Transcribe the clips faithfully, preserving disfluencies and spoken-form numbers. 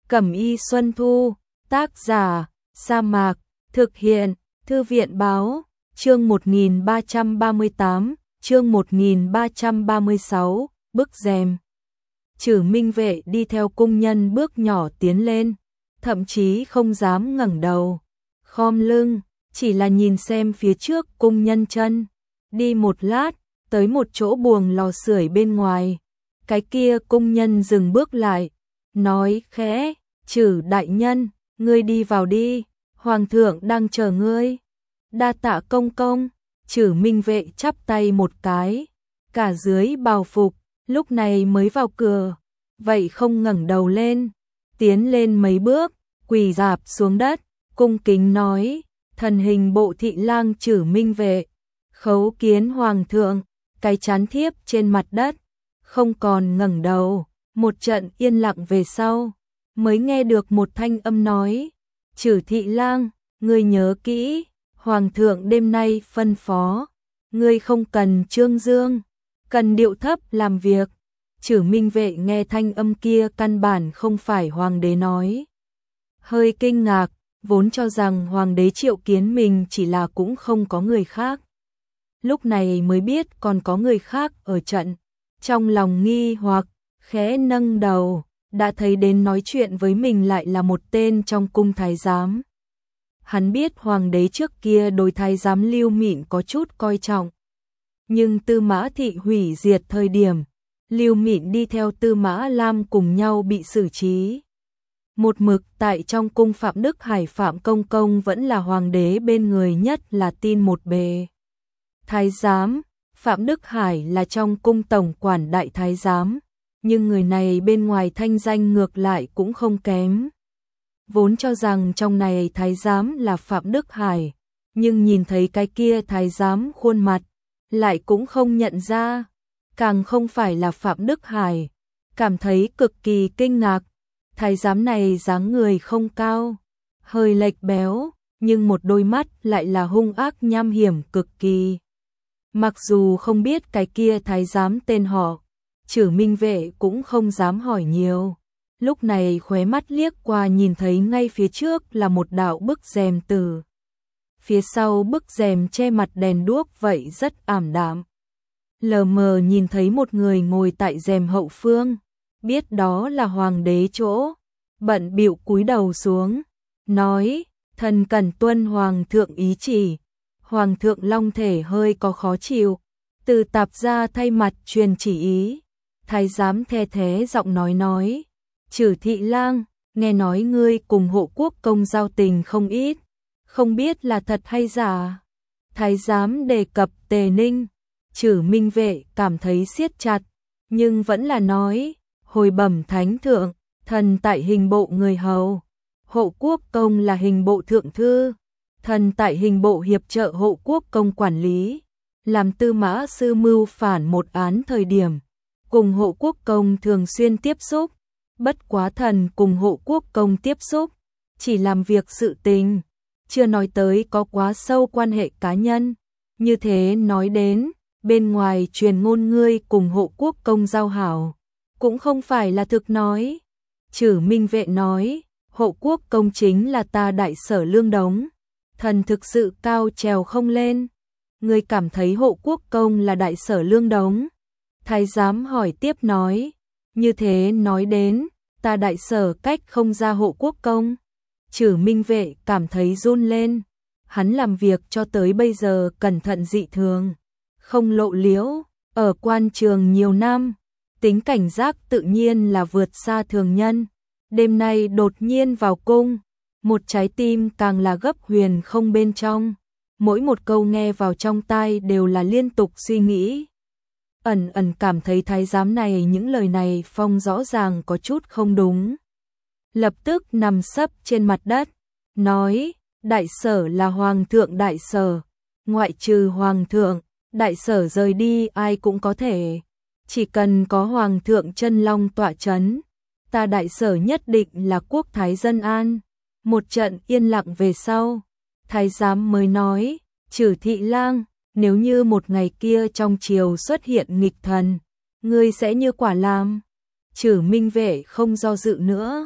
Cẩm y Xuân Thu, tác giả, Sa Mạc, thực hiện, Thư viện báo, chương một nghìn ba trăm ba mươi tám, chương một nghìn ba trăm ba mươi sáu, bức rèm. Trử Minh Vệ đi theo cung nhân bước nhỏ tiến lên, thậm chí không dám ngẩng đầu, khom lưng, chỉ là nhìn xem phía trước cung nhân chân. Đi một lát, tới một chỗ buồng lò sưởi bên ngoài, cái kia cung nhân dừng bước lại, nói khẽ, Trử đại nhân, ngươi đi vào đi, hoàng thượng đang chờ ngươi. Đa tạ công công. Trử Minh Vệ chắp tay một cái, cả dưới bào phục, lúc này mới vào cửa, vậy không ngẩng đầu lên, tiến lên mấy bước, quỳ rạp xuống đất, cung kính nói, thần hình bộ thị lang Trử Minh Vệ, khấu kiến hoàng thượng. Cái chán thiếp trên mặt đất, không còn ngẩng đầu. Một trận yên lặng về sau, mới nghe được một thanh âm nói, Trử thị lang, ngươi nhớ kỹ, hoàng thượng đêm nay phân phó, ngươi không cần trương dương, cần điệu thấp làm việc. Trử Minh Vệ nghe thanh âm kia căn bản không phải hoàng đế nói, hơi kinh ngạc, vốn cho rằng hoàng đế triệu kiến mình chỉ là cũng không có người khác. Lúc này mới biết còn có người khác ở trận, trong lòng nghi hoặc, khẽ nâng đầu, đã thấy đến nói chuyện với mình lại là một tên trong cung thái giám. Hắn biết hoàng đế trước kia đối thái giám Lưu Mịn có chút coi trọng, nhưng Tư Mã Thị hủy diệt thời điểm, Lưu Mịn đi theo Tư Mã Lam cùng nhau bị xử trí. Một mực tại trong cung Phạm Đức Hải Phạm Công Công vẫn là hoàng đế bên người nhất là tin một bề. Thái giám, Phạm Đức Hải là trong cung tổng quản đại thái giám, nhưng người này bên ngoài thanh danh ngược lại cũng không kém. Vốn cho rằng trong này thái giám là Phạm Đức Hải, nhưng nhìn thấy cái kia thái giám khuôn mặt, lại cũng không nhận ra, càng không phải là Phạm Đức Hải, cảm thấy cực kỳ kinh ngạc. Thái giám này dáng người không cao, hơi lệch béo, nhưng một đôi mắt lại là hung ác nham hiểm cực kỳ. Mặc dù không biết cái kia thái giám tên họ, Trử Minh Vệ cũng không dám hỏi nhiều. Lúc này khóe mắt liếc qua nhìn thấy ngay phía trước là một đạo bức rèm từ. Phía sau bức rèm che mặt đèn đuốc vậy rất ảm đạm. Lờ mờ nhìn thấy một người ngồi tại rèm hậu phương, biết đó là hoàng đế chỗ, bận bịu cúi đầu xuống, nói, thần cần tuân hoàng thượng ý chỉ. Hoàng thượng long thể hơi có khó chịu, từ tạp gia thay mặt truyền chỉ ý. Thái giám the thế giọng nói nói, Trử thị lang, nghe nói ngươi cùng Hộ Quốc công giao tình không ít, không biết là thật hay giả. Thái giám đề cập Tề Ninh, Trử Minh Vệ cảm thấy siết chặt, nhưng vẫn là nói, hồi bẩm thánh thượng, thần tại hình bộ người hầu, Hộ Quốc công là hình bộ thượng thư, thần tại hình bộ hiệp trợ Hộ Quốc công quản lý, làm Tư Mã sư mưu phản một án thời điểm, cùng Hộ Quốc công thường xuyên tiếp xúc, bất quá thần cùng Hộ Quốc công tiếp xúc, chỉ làm việc sự tình, chưa nói tới có quá sâu quan hệ cá nhân. Như thế nói đến, bên ngoài truyền ngôn ngươi cùng Hộ Quốc công giao hảo, cũng không phải là thực nói. Trử Minh Vệ nói, Hộ Quốc công chính là ta đại sở Lương Đống, thần thực sự cao trèo không lên. Ngươi cảm thấy Hộ Quốc công là đại sở Lương Đống? Thái giám hỏi tiếp nói, như thế nói đến, ta đại sở cách không ra Hộ Quốc công. Trử Minh Vệ cảm thấy run lên, hắn làm việc cho tới bây giờ cẩn thận dị thường, không lộ liễu, ở quan trường nhiều năm, tính cảnh giác tự nhiên là vượt xa thường nhân. Đêm nay đột nhiên vào cung, một trái tim càng là gấp huyền không bên trong, mỗi một câu nghe vào trong tai đều là liên tục suy nghĩ. Ẩn ẩn cảm thấy thái giám này những lời này phong rõ ràng có chút không đúng. Lập tức nằm sấp trên mặt đất, nói, đại sở là hoàng thượng đại sở, ngoại trừ hoàng thượng, đại sở rời đi ai cũng có thể, chỉ cần có hoàng thượng chân long tọa chấn, ta đại sở nhất định là quốc thái dân an. Một trận yên lặng về sau, thái giám mới nói, Trử thị lang, nếu như một ngày kia trong triều xuất hiện nghịch thần, ngươi sẽ như quả làm. Trử Minh Vệ không do dự nữa,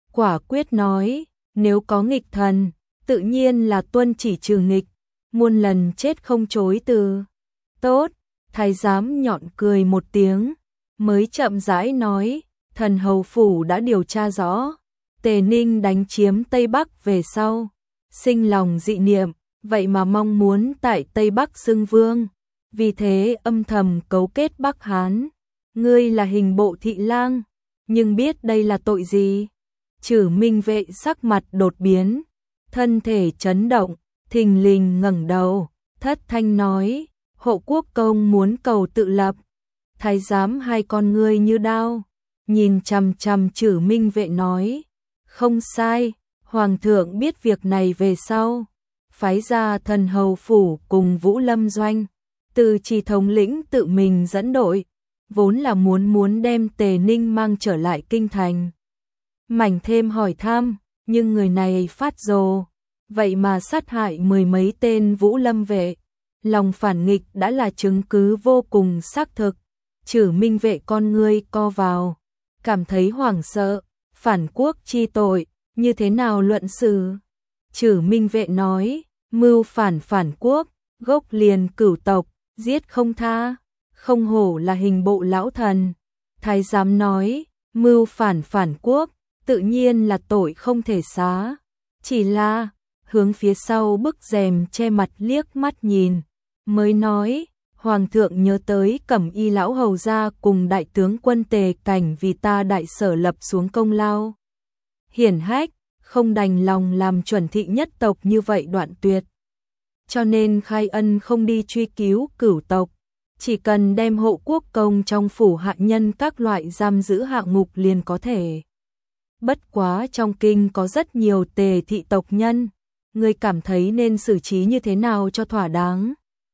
quả quyết nói, nếu có nghịch thần, tự nhiên là tuân chỉ trừ nghịch, muôn lần chết không chối từ. Tốt, thái giám nhọn cười một tiếng, mới chậm rãi nói, thần hầu phủ đã điều tra rõ, Tề Ninh đánh chiếm Tây Bắc về sau, sinh lòng dị niệm, vậy mà mong muốn tại Tây Bắc xưng vương, vì thế âm thầm cấu kết Bắc Hán. Ngươi là hình bộ thị lang, nhưng biết đây là tội gì? Chử Minh Vệ sắc mặt đột biến, thân thể chấn động, thình lình ngẩng đầu, thất thanh nói, Hộ quốc công muốn cầu tự lập. Thái giám hai con ngươi như đao, nhìn chằm chằm Chử Minh Vệ nói, không sai, hoàng thượng biết việc này về sau, phái ra thần hầu phủ cùng Vũ Lâm doanh, từ Trì thống lĩnh tự mình dẫn đội, vốn là muốn muốn đem Tề Ninh mang trở lại kinh thành. Mảnh thêm hỏi thăm, nhưng người này phát rồ, vậy mà sát hại mười mấy tên Vũ Lâm vệ, lòng phản nghịch đã là chứng cứ vô cùng xác thực. Chử Minh Vệ con ngươi co vào, cảm thấy hoảng sợ, phản quốc chi tội, như thế nào luận xử? Chử Minh Vệ nói, mưu phản phản quốc, gốc liền cửu tộc, giết không tha, không hổ là hình bộ lão thần. Thái giám nói, mưu phản phản quốc, tự nhiên là tội không thể xá, chỉ là hướng phía sau bức rèm che mặt liếc mắt nhìn, mới nói, hoàng thượng nhớ tới Cẩm Y lão hầu gia cùng đại tướng quân Tề Cảnh vì ta đại sở lập xuống công lao hiển hách, không đành lòng làm chuẩn thị nhất tộc như vậy đoạn tuyệt, cho nên khai ân không đi truy cứu cửu tộc, chỉ cần đem hộ quốc công trong phủ hạ nhân các loại giam giữ hạ ngục liền có thể. Bất quá trong kinh có rất nhiều Tề thị tộc nhân, ngươi cảm thấy nên xử trí như thế nào cho thỏa đáng?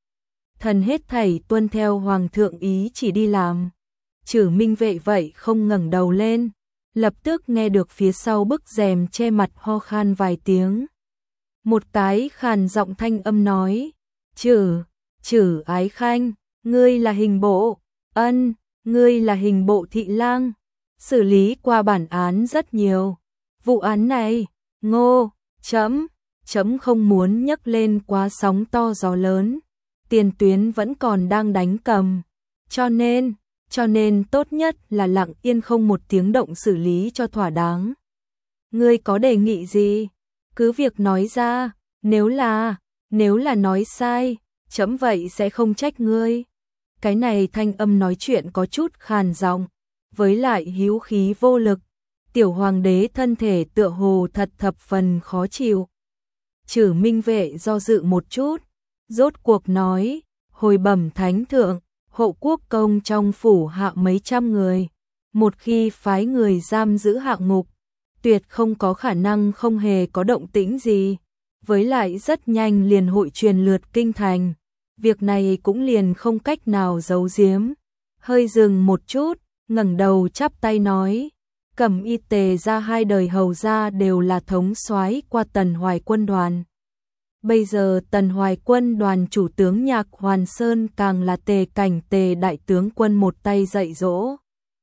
Thần hết thảy tuân theo hoàng thượng ý chỉ đi làm. Chử Minh Vệ vậy không ngẩng đầu lên, lập tức nghe được phía sau bức rèm che mặt ho khan vài tiếng. Một cái khàn giọng thanh âm nói, Chử, Chử Ái Khanh, ngươi là hình bộ, ân, ngươi là hình bộ thị lang, xử lý qua bản án rất nhiều. Vụ án này, ngô, chấm, chấm không muốn nhấc lên quá sóng to gió lớn, tiền tuyến vẫn còn đang đánh cầm, cho nên, cho nên tốt nhất là lặng yên không một tiếng động xử lý cho thỏa đáng. Ngươi có đề nghị gì? Cứ việc nói ra, nếu là, nếu là nói sai, chấm vậy sẽ không trách ngươi. Cái này thanh âm nói chuyện có chút khàn giọng, với lại hữu khí vô lực, tiểu hoàng đế thân thể tựa hồ thật thập phần khó chịu. Chử Minh Vệ do dự một chút, rốt cuộc nói, hồi bẩm thánh thượng, hộ quốc công trong phủ hạ mấy trăm người, một khi phái người giam giữ hạ ngục, tuyệt không có khả năng không hề có động tĩnh gì, với lại rất nhanh liền hội truyền lượt kinh thành, việc này cũng liền không cách nào giấu giếm. Hơi dừng một chút, ngẩng đầu chắp tay nói, Cẩm Y Tề ra hai đời hầu gia đều là thống soái qua Tần Hoài quân đoàn. Bây giờ Tần Hoài quân đoàn chủ tướng Nhạc Hoàn Sơn càng là Tề Cảnh Tề đại tướng quân một tay dạy dỗ.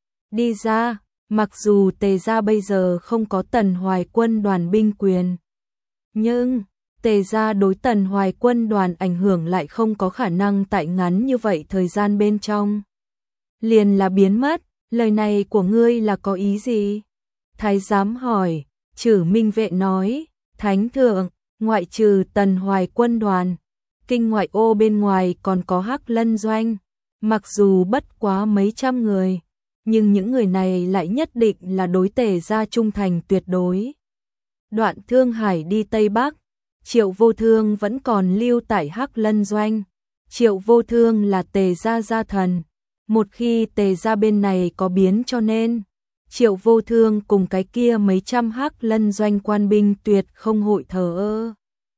Đi ra, mặc dù Tề gia bây giờ không có Tần Hoài quân đoàn binh quyền, nhưng Tề gia đối Tần Hoài quân đoàn ảnh hưởng lại không có khả năng tại ngắn như vậy thời gian bên trong liền là biến mất. Lời này của ngươi là có ý gì? Thái giám hỏi. Chử Minh Vệ nói, thánh thượng, ngoại trừ Tần Hoài quân đoàn, kinh ngoại ô bên ngoài còn có Hắc Lân doanh, mặc dù bất quá mấy trăm người, nhưng những người này lại nhất định là đối Tề gia trung thành tuyệt đối. Đoạn Thương Hải đi Tây Bắc, Triệu Vô Thương vẫn còn lưu tại Hắc Lân doanh. Triệu Vô Thương là Tề gia gia thần, một khi Tề gia bên này có biến cho nên Triệu Vô Thương cùng cái kia mấy trăm Hắc Lân doanh quan binh tuyệt không hội thờ ơ.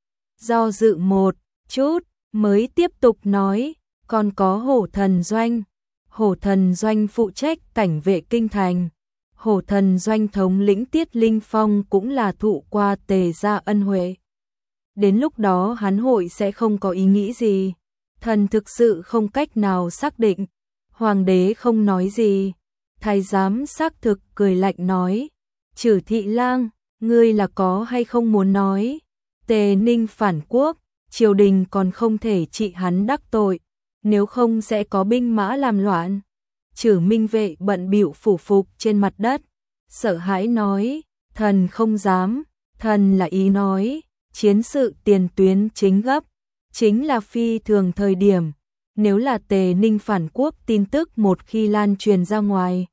Do dự một chút, mới tiếp tục nói, còn có Hổ Thần doanh. Hổ Thần doanh phụ trách cảnh vệ kinh thành. Hổ Thần doanh thống lĩnh Tiết Linh Phong cũng là thụ qua Tề gia ân huệ. Đến lúc đó hắn hội sẽ không có ý nghĩ gì. Thần thực sự không cách nào xác định. Hoàng đế không nói gì. Thái giám xác thực cười lạnh nói, Chử thị lang, ngươi là có hay không muốn nói, Tề Ninh phản quốc, triều đình còn không thể trị hắn đắc tội, nếu không sẽ có binh mã làm loạn. Chử Minh Vệ bận bịu phủ phục trên mặt đất, sợ hãi nói, thần không dám, thần là ý nói, chiến sự tiền tuyến chính gấp, chính là phi thường thời điểm, nếu là Tề Ninh phản quốc tin tức một khi lan truyền ra ngoài,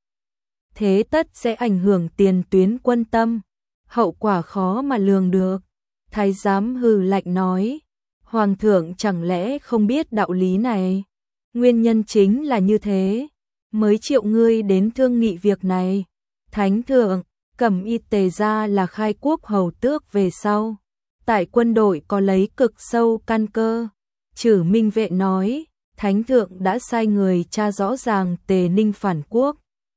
thế tất sẽ ảnh hưởng tiền tuyến quân tâm, hậu quả khó mà lường được. Thái giám hừ lạnh nói, Hoàng thượng chẳng lẽ không biết đạo lý này, nguyên nhân chính là như thế, mới triệu ngươi đến thương nghị việc này. Thánh thượng, Cẩm Y Tề gia là khai quốc hầu tước về sau, tại quân đội có lấy cực sâu căn cơ. Chử Minh Vệ nói, Thánh thượng đã sai người tra rõ ràng Tề Ninh phản quốc.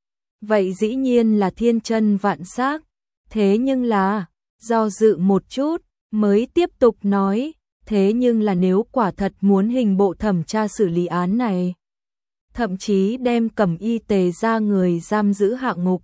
Vậy dĩ nhiên là thiên chân vạn xác, thế nhưng là, do dự một chút, mới tiếp tục nói, thế nhưng là nếu quả thật muốn hình bộ thẩm tra xử lý án này, thậm chí đem Cẩm Y Tề gia người giam giữ hạ ngục,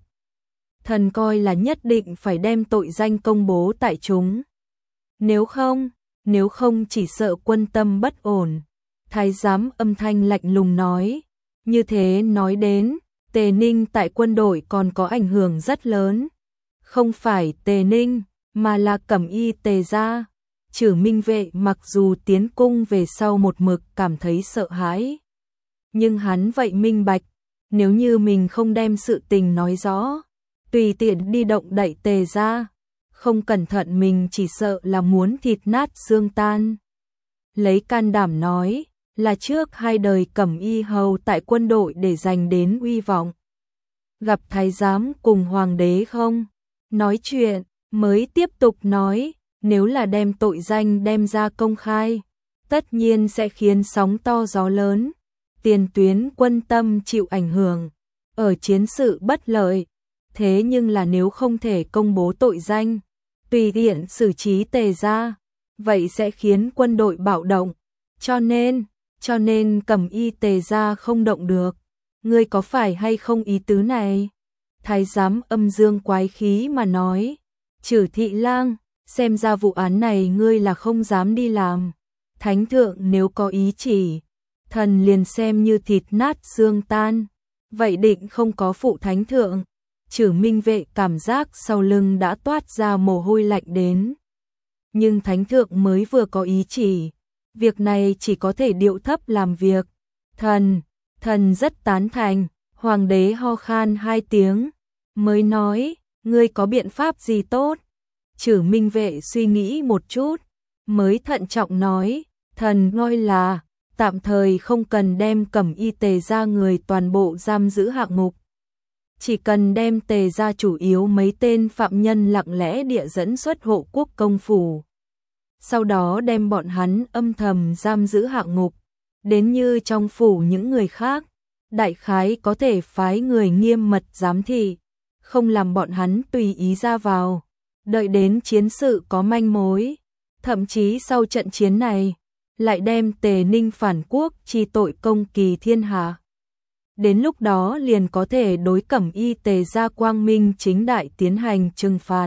thần coi là nhất định phải đem tội danh công bố tại chúng. Nếu không, nếu không chỉ sợ quân tâm bất ổn. Thái giám âm thanh lạnh lùng nói, như thế nói đến, Tề Ninh tại quân đội còn có ảnh hưởng rất lớn. Không phải Tề Ninh, mà là Cẩm Y Tề gia. Chử Minh Vệ mặc dù tiến cung về sau một mực cảm thấy sợ hãi, nhưng hắn vậy minh bạch, nếu như mình không đem sự tình nói rõ, tùy tiện đi động đậy Tề gia, không cẩn thận mình chỉ sợ là muốn thịt nát xương tan. Lấy can đảm nói, là trước hai đời Cẩm Y hầu tại quân đội để giành đến uy vọng. Gặp thái giám cùng hoàng đế không? Nói chuyện, mới tiếp tục nói, nếu là đem tội danh đem ra công khai, tất nhiên sẽ khiến sóng to gió lớn, tiền tuyến quân tâm chịu ảnh hưởng, ở chiến sự bất lợi. Thế nhưng là nếu không thể công bố tội danh, tùy tiện xử trí Tề gia, vậy sẽ khiến quân đội bạo động. Cho nên, cho nên Cẩm Y Tề gia không động được. Ngươi có phải hay không ý tứ này? Thái giám âm dương quái khí mà nói, Chử thị lang, xem ra vụ án này ngươi là không dám đi làm. Thánh thượng nếu có ý chỉ, thần liền xem như thịt nát xương tan. Vậy định không có phụ thánh thượng. Chử Minh Vệ cảm giác sau lưng đã toát ra mồ hôi lạnh đến. Nhưng thánh thượng mới vừa có ý chỉ, việc này chỉ có thể điệu thấp làm việc. Thần, thần rất tán thành. Hoàng đế ho khan hai tiếng, mới nói, ngươi có biện pháp gì tốt? Chử Minh Vệ suy nghĩ một chút, mới thận trọng nói, thần ngôi là, tạm thời không cần đem Cẩm Y Tề gia người toàn bộ giam giữ hạ ngục. Chỉ cần đem Tề gia chủ yếu mấy tên phạm nhân lặng lẽ địa dẫn xuất hộ quốc công phủ. Sau đó đem bọn hắn âm thầm giam giữ hạ ngục, đến như trong phủ những người khác, đại khái có thể phái người nghiêm mật giám thị, không làm bọn hắn tùy ý ra vào, đợi đến chiến sự có manh mối, thậm chí sau trận chiến này, lại đem Tề Ninh phản quốc chi tội công kỳ thiên hạ. Đến lúc đó liền có thể đối Cẩm Y Tề gia quang minh chính đại tiến hành trừng phạt.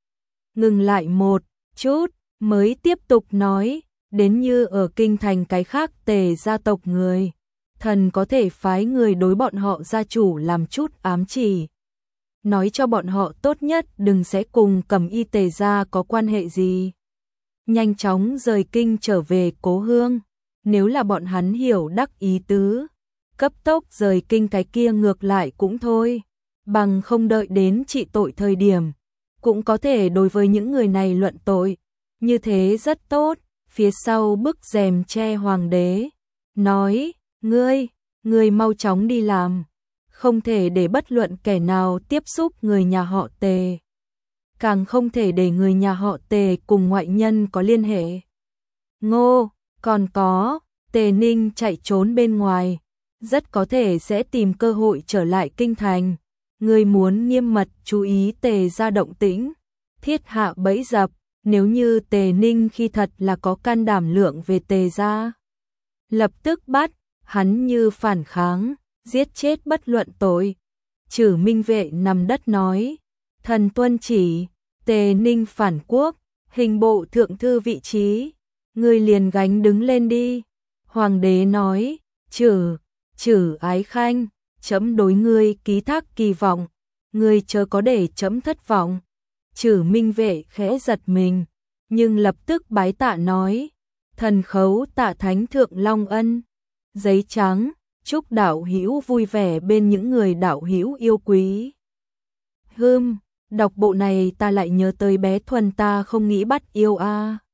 Ngừng lại một chút, mới tiếp tục nói, đến như ở kinh thành cái khác Tề gia tộc người, thần có thể phái người đối bọn họ gia chủ làm chút ám chỉ, nói cho bọn họ tốt nhất đừng sẽ cùng Cẩm Y Tề gia có quan hệ gì, nhanh chóng rời kinh trở về cố hương. Nếu là bọn hắn hiểu đắc ý tứ, cấp tốc rời kinh cái kia ngược lại cũng thôi, bằng không đợi đến trị tội thời điểm, cũng có thể đối với những người này luận tội, như thế rất tốt. Phía sau bức rèm che hoàng đế, nói, ngươi, ngươi mau chóng đi làm, không thể để bất luận kẻ nào tiếp xúc người nhà họ Tề, càng không thể để người nhà họ Tề cùng ngoại nhân có liên hệ. Ngô, còn có, Tề Ninh chạy trốn bên ngoài, rất có thể sẽ tìm cơ hội trở lại kinh thành. Ngươi muốn nghiêm mật chú ý Tề gia động tĩnh, thiết hạ bẫy dập, nếu như Tề Ninh khi thật là có can đảm lượng về Tề gia, lập tức bắt, hắn như phản kháng, giết chết bất luận tội. Chử Minh Vệ nằm đất nói, thần tuân chỉ. Tề Ninh phản quốc, hình bộ thượng thư vị trí, ngươi liền gánh đứng lên đi. Hoàng đế nói, chử, chử ái khanh, trẫm đối ngươi ký thác kỳ vọng, ngươi chớ có để trẫm thất vọng. Chử Minh Vệ khẽ giật mình, nhưng lập tức bái tạ nói, thần khấu tạ thánh thượng long ân. Giấy trắng, chúc đạo hữu vui vẻ bên những người đạo hữu yêu quý. Hừm, đọc bộ này ta lại nhớ tới bé Thuần ta không nghĩ bắt yêu a. À.